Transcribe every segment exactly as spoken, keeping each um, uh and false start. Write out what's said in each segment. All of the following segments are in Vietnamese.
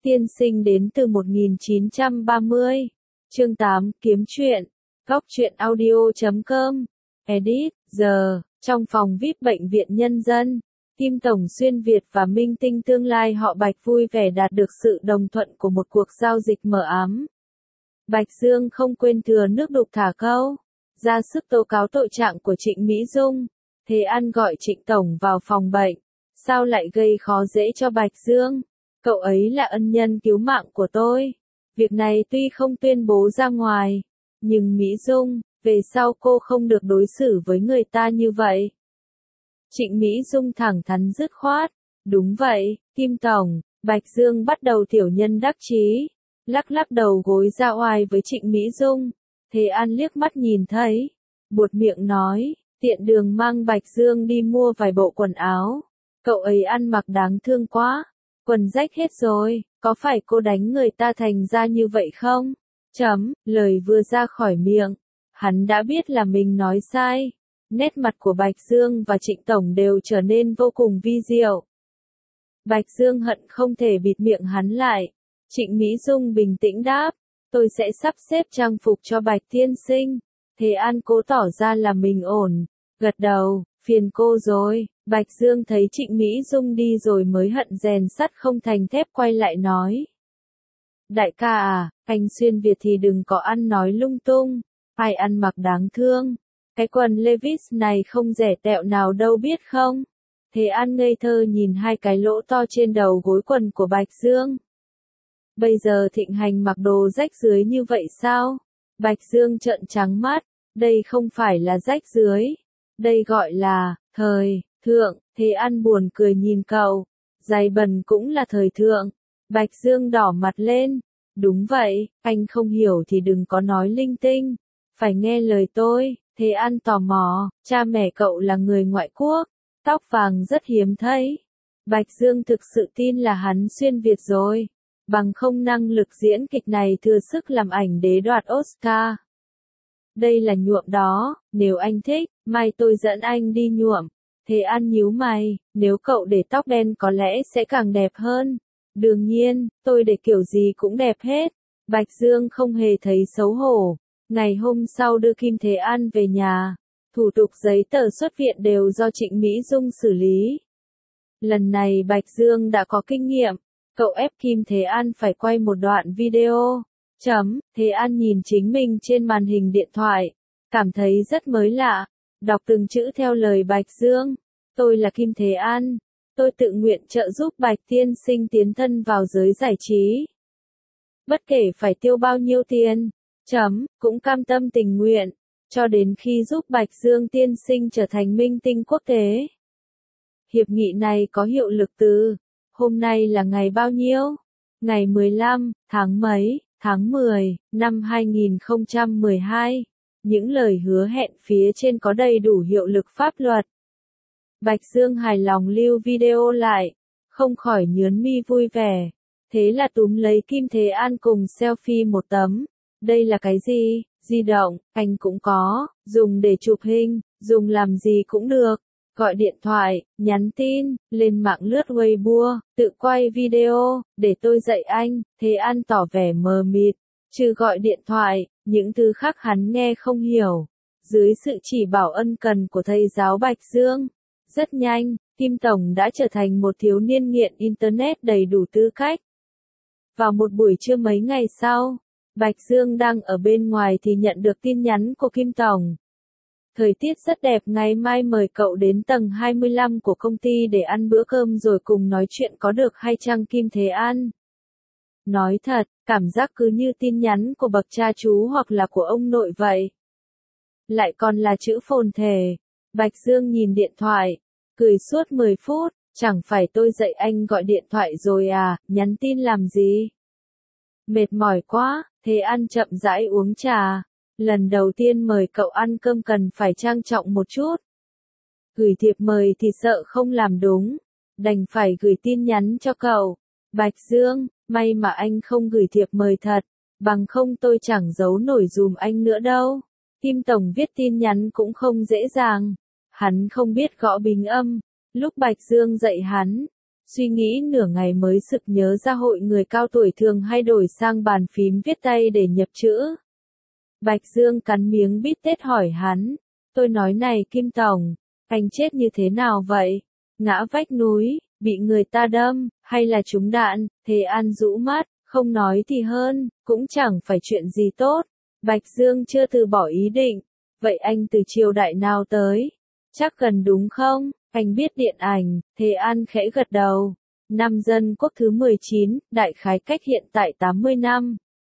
Tiên sinh đến từ một nghìn chín trăm ba mươi. Chương tám, kiếm truyện. Góc truyện audio chấm com. Edit, giờ, trong phòng vi ai pi Bệnh viện Nhân dân, Kim Tổng Xuyên Việt và Minh Tinh tương lai họ Bạch vui vẻ đạt được sự đồng thuận của một cuộc giao dịch mờ ám. Bạch Dương không quên thừa nước đục thả câu, ra sức tố cáo tội trạng của Trịnh Mỹ Dung. Thế An gọi Trịnh Tổng vào phòng bệnh. Sao lại gây khó dễ cho Bạch Dương? Cậu ấy là ân nhân cứu mạng của tôi. Việc này tuy không tuyên bố ra ngoài, nhưng Mỹ Dung, về sau cô không được đối xử với người ta như vậy. Trịnh Mỹ Dung thẳng thắn dứt khoát. Đúng vậy, Kim Tổng. Bạch Dương bắt đầu tiểu nhân đắc chí, lắc lắc đầu gối ra oai với Trịnh Mỹ Dung. Thế An liếc mắt nhìn thấy, buột miệng nói, tiện đường mang Bạch Dương đi mua vài bộ quần áo. Cậu ấy ăn mặc đáng thương quá, quần rách hết rồi, có phải cô đánh người ta thành ra như vậy không? Chấm, lời vừa ra khỏi miệng, hắn đã biết là mình nói sai. Nét mặt của Bạch Dương và Trịnh Tổng đều trở nên vô cùng vi diệu. Bạch Dương hận không thể bịt miệng hắn lại. Trịnh Mỹ Dung bình tĩnh đáp, tôi sẽ sắp xếp trang phục cho Bạch tiên sinh. Thế An cố tỏ ra là mình ổn, gật đầu, phiền cô rồi. Bạch Dương thấy Trịnh Mỹ Dung đi rồi mới hận rèn sắt không thành thép quay lại nói. Đại ca à, anh Xuyên Việt thì đừng có ăn nói lung tung, ai ăn mặc đáng thương. Cái quần Levi's này không rẻ tẹo nào đâu biết không? Thế An ngây thơ nhìn hai cái lỗ to trên đầu gối quần của Bạch Dương. Bây giờ thịnh hành mặc đồ rách rưới như vậy sao? Bạch Dương trợn trắng mắt, đây không phải là rách rưới, đây gọi là, thời, thượng. Thế An buồn cười nhìn cậu, giày bẩn cũng là thời thượng. Bạch Dương đỏ mặt lên, đúng vậy, anh không hiểu thì đừng có nói linh tinh, phải nghe lời tôi. Thế An tò mò, cha mẹ cậu là người ngoại quốc, tóc vàng rất hiếm thấy. Bạch Dương thực sự tin là hắn xuyên Việt rồi, bằng không năng lực diễn kịch này thừa sức làm ảnh đế đoạt Oscar. Đây là nhuộm đó, nếu anh thích, mai tôi dẫn anh đi nhuộm. Thế An nhíu mày, nếu cậu để tóc đen có lẽ sẽ càng đẹp hơn. Đương nhiên, tôi để kiểu gì cũng đẹp hết. Bạch Dương không hề thấy xấu hổ. Ngày hôm sau đưa Kim Thế An về nhà, thủ tục giấy tờ xuất viện đều do Trịnh Mỹ Dung xử lý. Lần này Bạch Dương đã có kinh nghiệm, cậu ép Kim Thế An phải quay một đoạn video. Chấm, Thế An nhìn chính mình trên màn hình điện thoại, cảm thấy rất mới lạ, đọc từng chữ theo lời Bạch Dương. Tôi là Kim Thế An, tôi tự nguyện trợ giúp Bạch tiên sinh tiến thân vào giới giải trí. Bất kể phải tiêu bao nhiêu tiền. Chấm, cũng cam tâm tình nguyện, cho đến khi giúp Bạch Dương tiên sinh trở thành minh tinh quốc tế. Hiệp nghị này có hiệu lực từ, hôm nay là ngày bao nhiêu? Ngày mười lăm, tháng mấy, tháng mười, năm hai nghìn không trăm mười hai. Những lời hứa hẹn phía trên có đầy đủ hiệu lực pháp luật. Bạch Dương hài lòng lưu video lại, không khỏi nhớn mi vui vẻ. Thế là túm lấy Kim Thế An cùng selfie một tấm. Đây là cái gì? Di động, anh cũng có, dùng để chụp hình, dùng làm gì cũng được. Gọi điện thoại, nhắn tin, lên mạng lướt Weibo, tự quay video, để tôi dạy anh. Thế An tỏ vẻ mờ mịt, trừ gọi điện thoại, những thứ khác hắn nghe không hiểu. Dưới sự chỉ bảo ân cần của thầy giáo Bạch Dương, rất nhanh, Kim Tổng đã trở thành một thiếu niên nghiện Internet đầy đủ tư cách. Vào một buổi trưa mấy ngày sau, Bạch Dương đang ở bên ngoài thì nhận được tin nhắn của Kim Tổng. Thời tiết rất đẹp, ngày mai mời cậu đến tầng hai mươi lăm của công ty để ăn bữa cơm rồi cùng nói chuyện có được hay chăng Kim Thế An? Nói thật, cảm giác cứ như tin nhắn của bậc cha chú hoặc là của ông nội vậy. Lại còn là chữ phồn thể. Bạch Dương nhìn điện thoại, cười suốt mười phút, chẳng phải tôi dạy anh gọi điện thoại rồi à, nhắn tin làm gì? Mệt mỏi quá. Thế An chậm rãi uống trà. Lần đầu tiên mời cậu ăn cơm cần phải trang trọng một chút. Gửi thiệp mời thì sợ không làm đúng, đành phải gửi tin nhắn cho cậu. Bạch Dương, may mà anh không gửi thiệp mời thật, bằng không tôi chẳng giấu nổi dùm anh nữa đâu. Kim Tổng viết tin nhắn cũng không dễ dàng, hắn không biết gõ bình âm. Lúc Bạch Dương dạy hắn, Suy nghĩ nửa ngày mới sực nhớ ra hội người cao tuổi thường hay đổi sang bàn phím viết tay để nhập chữ. Bạch Dương cắn miếng bít tết hỏi hắn. Tôi nói này Kim Tổng, anh chết như thế nào vậy? Ngã vách núi, bị người ta đâm, hay là trúng đạn? Thế An rũ mắt, không nói thì hơn, cũng chẳng phải chuyện gì tốt. Bạch Dương chưa từ bỏ ý định. Vậy anh từ triều đại nào tới? Chắc gần đúng không? Anh biết điện ảnh. Thế An khẽ gật đầu. Năm Dân Quốc thứ mười chín, đại khái cách hiện tại tám mươi năm.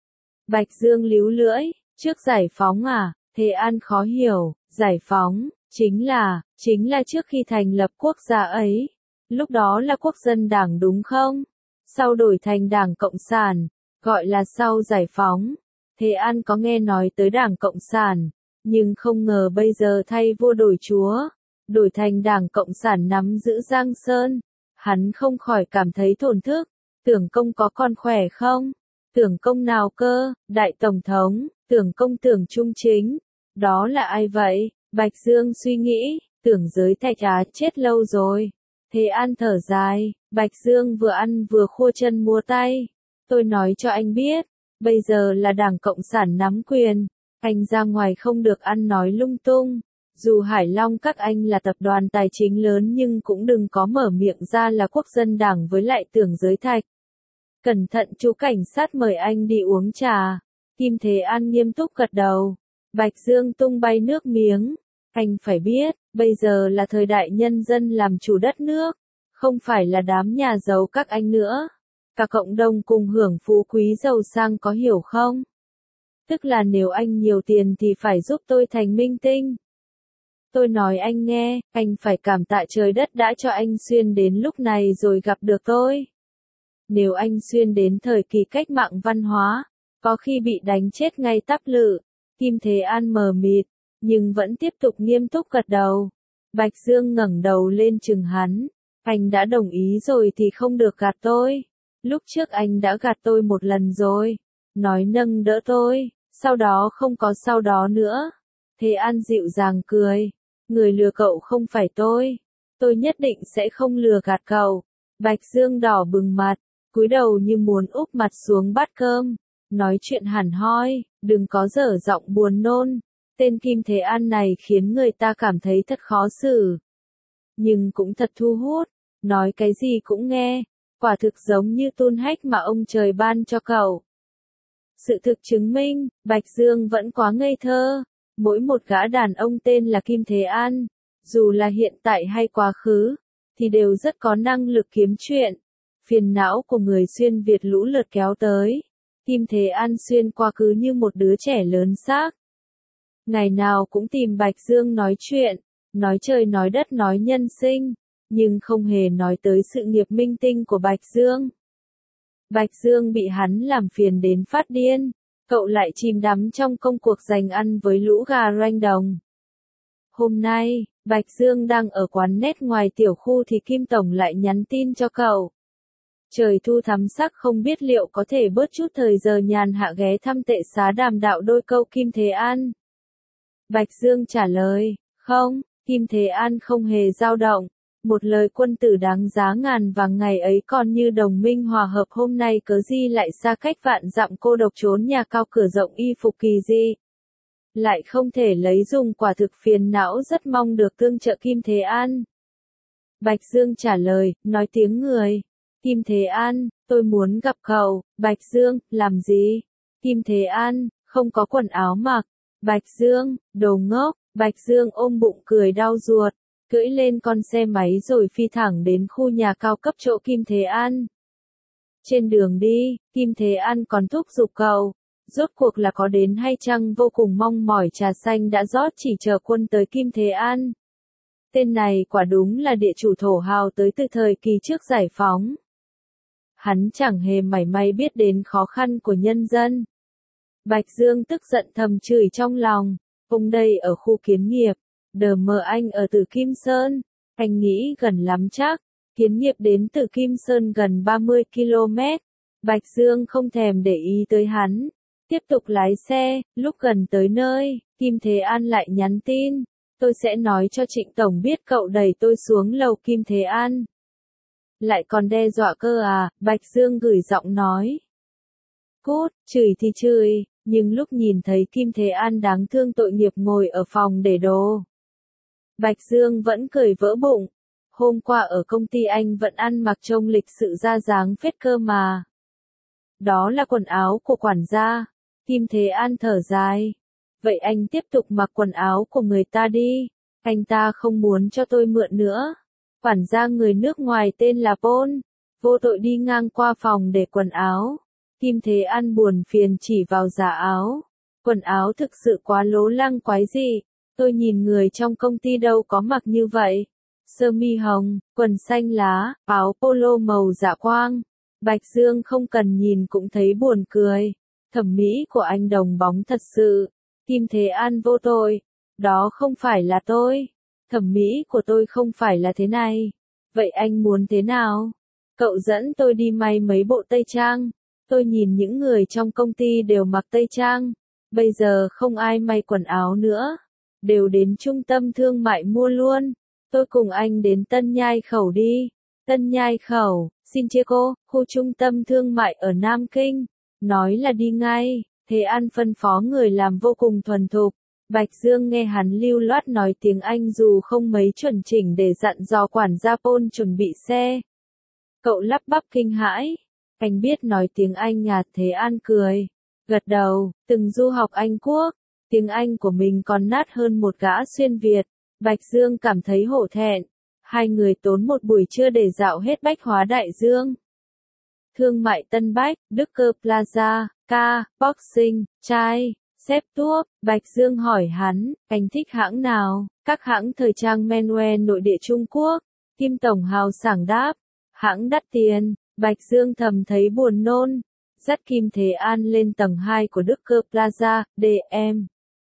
Bạch Dương líu lưỡi, trước giải phóng à? Thế An khó hiểu, giải phóng, chính là, chính là trước khi thành lập quốc gia ấy. Lúc đó là quốc dân đảng đúng không? Sau đổi thành đảng Cộng sản, gọi là sau giải phóng. Thế An có nghe nói tới đảng Cộng sản, nhưng không ngờ bây giờ thay vua đổi chúa, đổi thành đảng Cộng sản nắm giữ Giang Sơn. Hắn không khỏi cảm thấy thổn thức. Tưởng Công có còn khỏe không? Tưởng Công nào cơ? Đại Tổng thống, Tưởng Công Tưởng Trung Chính. Đó là ai vậy? Bạch Dương suy nghĩ, Tưởng Giới Thạch Á chết lâu rồi. Thế An thở dài, Bạch Dương vừa ăn vừa khua chân múa tay. Tôi nói cho anh biết, bây giờ là Đảng Cộng sản nắm quyền. Anh ra ngoài không được ăn nói lung tung. Dù Hải Long các anh là tập đoàn tài chính lớn nhưng cũng đừng có mở miệng ra là quốc dân đảng với lại Tưởng Giới Thạch. Cẩn thận chú cảnh sát mời anh đi uống trà. Kim Thế An nghiêm túc gật đầu. Bạch Dương tung bay nước miếng. Anh phải biết, bây giờ là thời đại nhân dân làm chủ đất nước. Không phải là đám nhà giàu các anh nữa. Cả cộng đồng cùng hưởng phú quý giàu sang có hiểu không? Tức là nếu anh nhiều tiền thì phải giúp tôi thành minh tinh. Tôi nói anh nghe, anh phải cảm tạ trời đất đã cho anh xuyên đến lúc này rồi gặp được tôi. Nếu anh xuyên đến thời kỳ cách mạng văn hóa, có khi bị đánh chết ngay tắp lự. Kim Thế An mờ mịt, nhưng vẫn tiếp tục nghiêm túc gật đầu. Bạch Dương ngẩng đầu lên chừng hắn. Anh đã đồng ý rồi thì không được gạt tôi. Lúc trước anh đã gạt tôi một lần rồi. Nói nâng đỡ tôi, sau đó không có sau đó nữa. Thế An dịu dàng cười. Người lừa cậu không phải tôi. Tôi nhất định sẽ không lừa gạt cậu. Bạch Dương đỏ bừng mặt, cúi đầu như muốn úp mặt xuống bát cơm. Nói chuyện hẳn hoi, đừng có dở giọng buồn nôn. Tên Kim Thế An này khiến người ta cảm thấy thật khó xử. Nhưng cũng thật thu hút, nói cái gì cũng nghe. Quả thực giống như tôn hách mà ông trời ban cho cậu. Sự thực chứng minh, Bạch Dương vẫn quá ngây thơ. Mỗi một gã đàn ông tên là Kim Thế An, dù là hiện tại hay quá khứ, thì đều rất có năng lực kiếm chuyện. Phiền não của người xuyên Việt lũ lượt kéo tới. Kim Thế An xuyên qua cứ như một đứa trẻ lớn xác. Ngày nào cũng tìm Bạch Dương nói chuyện, nói trời nói đất nói nhân sinh, nhưng không hề nói tới sự nghiệp minh tinh của Bạch Dương. Bạch Dương bị hắn làm phiền đến phát điên, cậu lại chìm đắm trong công cuộc giành ăn với lũ gà ranh đồng. Hôm nay, Bạch Dương đang ở quán nét ngoài tiểu khu thì Kim Tổng lại nhắn tin cho cậu. Trời thu thắm sắc không biết liệu có thể bớt chút thời giờ nhàn hạ ghé thăm tệ xá đàm đạo đôi câu Kim Thế An. Bạch Dương trả lời, không, Kim Thế An không hề dao động. Một lời quân tử đáng giá ngàn vàng ngày ấy còn như đồng minh hòa hợp hôm nay cớ gì lại xa cách vạn dặm cô độc trốn nhà cao cửa rộng y phục kỳ dị. Lại không thể lấy dùng quả thực phiền não rất mong được tương trợ Kim Thế An. Bạch Dương trả lời, nói tiếng người. Kim Thế An, tôi muốn gặp cậu. Bạch Dương, làm gì? Kim Thế An, không có quần áo mặc. Bạch Dương, đồ ngốc. Bạch Dương ôm bụng cười đau ruột, cưỡi lên con xe máy rồi phi thẳng đến khu nhà cao cấp chỗ Kim Thế An. Trên đường đi, Kim Thế An còn thúc giục cậu. Rốt cuộc là có đến hay chăng vô cùng mong mỏi trà xanh đã rót chỉ chờ quân tới Kim Thế An. Tên này quả đúng là địa chủ thổ hào tới từ thời kỳ trước giải phóng. Hắn chẳng hề mảy may biết đến khó khăn của nhân dân. Bạch Dương tức giận thầm chửi trong lòng, ông đây ở khu Kiến Nghiệp, đờ mờ anh ở từ Kim Sơn, anh nghĩ gần lắm chắc, Kiến Nghiệp đến từ Kim Sơn gần ba mươi ki lô mét. Bạch Dương không thèm để ý tới hắn, tiếp tục lái xe, lúc gần tới nơi, Kim Thế An lại nhắn tin, tôi sẽ nói cho Trịnh Tổng biết cậu đẩy tôi xuống lầu Kim Thế An. Lại còn đe dọa cơ à, Bạch Dương gửi giọng nói. Cút, chửi thì chửi, nhưng lúc nhìn thấy Kim Thế An đáng thương tội nghiệp ngồi ở phòng để đồ. Bạch Dương vẫn cười vỡ bụng. Hôm qua ở công ty anh vẫn ăn mặc trông lịch sự ra dáng phết cơ mà. Đó là quần áo của quản gia. Kim Thế An thở dài. Vậy anh tiếp tục mặc quần áo của người ta đi. Anh ta không muốn cho tôi mượn nữa. Quản gia người nước ngoài tên là Paul. Vô tội đi ngang qua phòng để quần áo. Kim Thế An buồn phiền chỉ vào giá áo. Quần áo thực sự quá lố lăng quái dị. Tôi nhìn người trong công ty đâu có mặc như vậy. Sơ mi hồng, quần xanh lá, áo polo màu dạ quang. Bạch Dương không cần nhìn cũng thấy buồn cười. Thẩm mỹ của anh đồng bóng thật sự. Kim Thế An vô tội. Đó không phải là tôi. Thẩm mỹ của tôi không phải là thế này. Vậy anh muốn thế nào? Cậu dẫn tôi đi may mấy bộ tây trang. Tôi nhìn những người trong công ty đều mặc tây trang. Bây giờ không ai may quần áo nữa. Đều đến trung tâm thương mại mua luôn. Tôi cùng anh đến Tân Nhai Khẩu đi. Tân Nhai Khẩu, xin chê cô, khu trung tâm thương mại ở Nam Kinh. Nói là đi ngay. Thế An phân phó người làm vô cùng thuần thục. Bạch Dương nghe hắn lưu loát nói tiếng Anh dù không mấy chuẩn chỉnh để dặn dò quản gia Paul chuẩn bị xe. Cậu lắp bắp kinh hãi. Anh biết nói tiếng Anh à? Thế An cười. Gật đầu, từng du học Anh Quốc. Tiếng Anh của mình còn nát hơn một gã xuyên Việt. Bạch Dương cảm thấy hổ thẹn. Hai người tốn một buổi trưa để dạo hết bách hóa đại dương. Thương mại Tân Bách, Đức Cơ Plaza, Ca, Boxing, Chai, Xếp Tuốc. Bạch Dương hỏi hắn, anh thích hãng nào? Các hãng thời trang menswear nội địa Trung Quốc. Kim Tổng hào sảng đáp. Hãng đắt tiền. Bạch Dương thầm thấy buồn nôn. Dắt Kim Thế An lên tầng hai của Đức Cơ Plaza, đê em.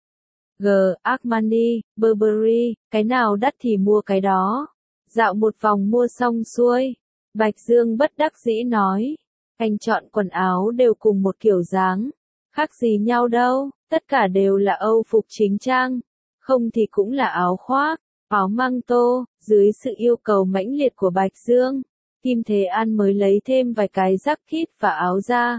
G, Armani, Burberry, cái nào đắt thì mua cái đó. Dạo một vòng mua xong xuôi. Bạch Dương bất đắc dĩ nói. Anh chọn quần áo đều cùng một kiểu dáng. Khác gì nhau đâu, tất cả đều là Âu phục chính trang. Không thì cũng là áo khoác, áo măng tô, dưới sự yêu cầu mãnh liệt của Bạch Dương. Kim Thế An mới lấy thêm vài cái jacket và áo ra.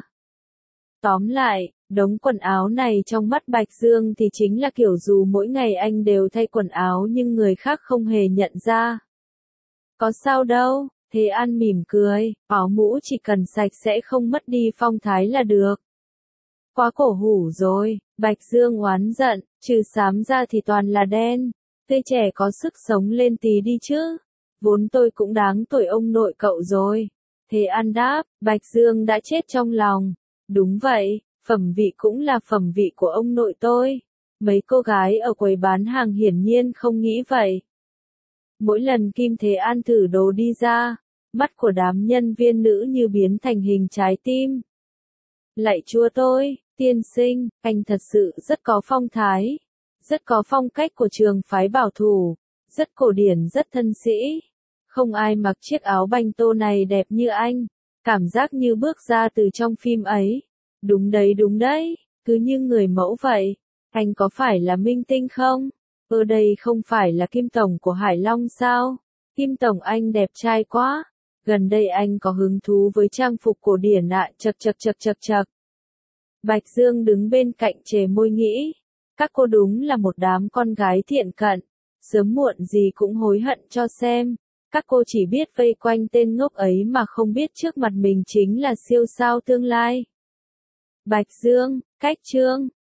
Tóm lại, đống quần áo này trong mắt Bạch Dương thì chính là kiểu dù mỗi ngày anh đều thay quần áo nhưng người khác không hề nhận ra. Có sao đâu, Thế An mỉm cười, áo mũ chỉ cần sạch sẽ không mất đi phong thái là được. Quá cổ hủ rồi, Bạch Dương oán giận, trừ xám ra thì toàn là đen. Tươi trẻ có sức sống lên tí đi chứ. Vốn tôi cũng đáng tuổi ông nội cậu rồi. Thế An đáp, Bạch Dương đã chết trong lòng. Đúng vậy, phẩm vị cũng là phẩm vị của ông nội tôi. Mấy cô gái ở quầy bán hàng hiển nhiên không nghĩ vậy. Mỗi lần Kim Thế An thử đồ đi ra, mắt của đám nhân viên nữ như biến thành hình trái tim. Lạy Chúa tôi, tiên sinh, anh thật sự rất có phong thái. Rất có phong cách của trường phái bảo thủ. Rất cổ điển, rất thân sĩ. Không ai mặc chiếc áo banh tô này đẹp như anh. Cảm giác như bước ra từ trong phim ấy. Đúng đấy đúng đấy, cứ như người mẫu vậy. Anh có phải là minh tinh không? Ở đây không phải là Kim Tổng của Hải Long sao? Kim Tổng anh đẹp trai quá. Gần đây anh có hứng thú với trang phục cổ điển ạ, chật chật chật chật chật. Bạch Dương đứng bên cạnh chề môi nghĩ. Các cô đúng là một đám con gái thiện cận. Sớm muộn gì cũng hối hận cho xem. Các cô chỉ biết vây quanh tên ngốc ấy mà không biết trước mặt mình chính là siêu sao tương lai. Bạch Dương, cách chương.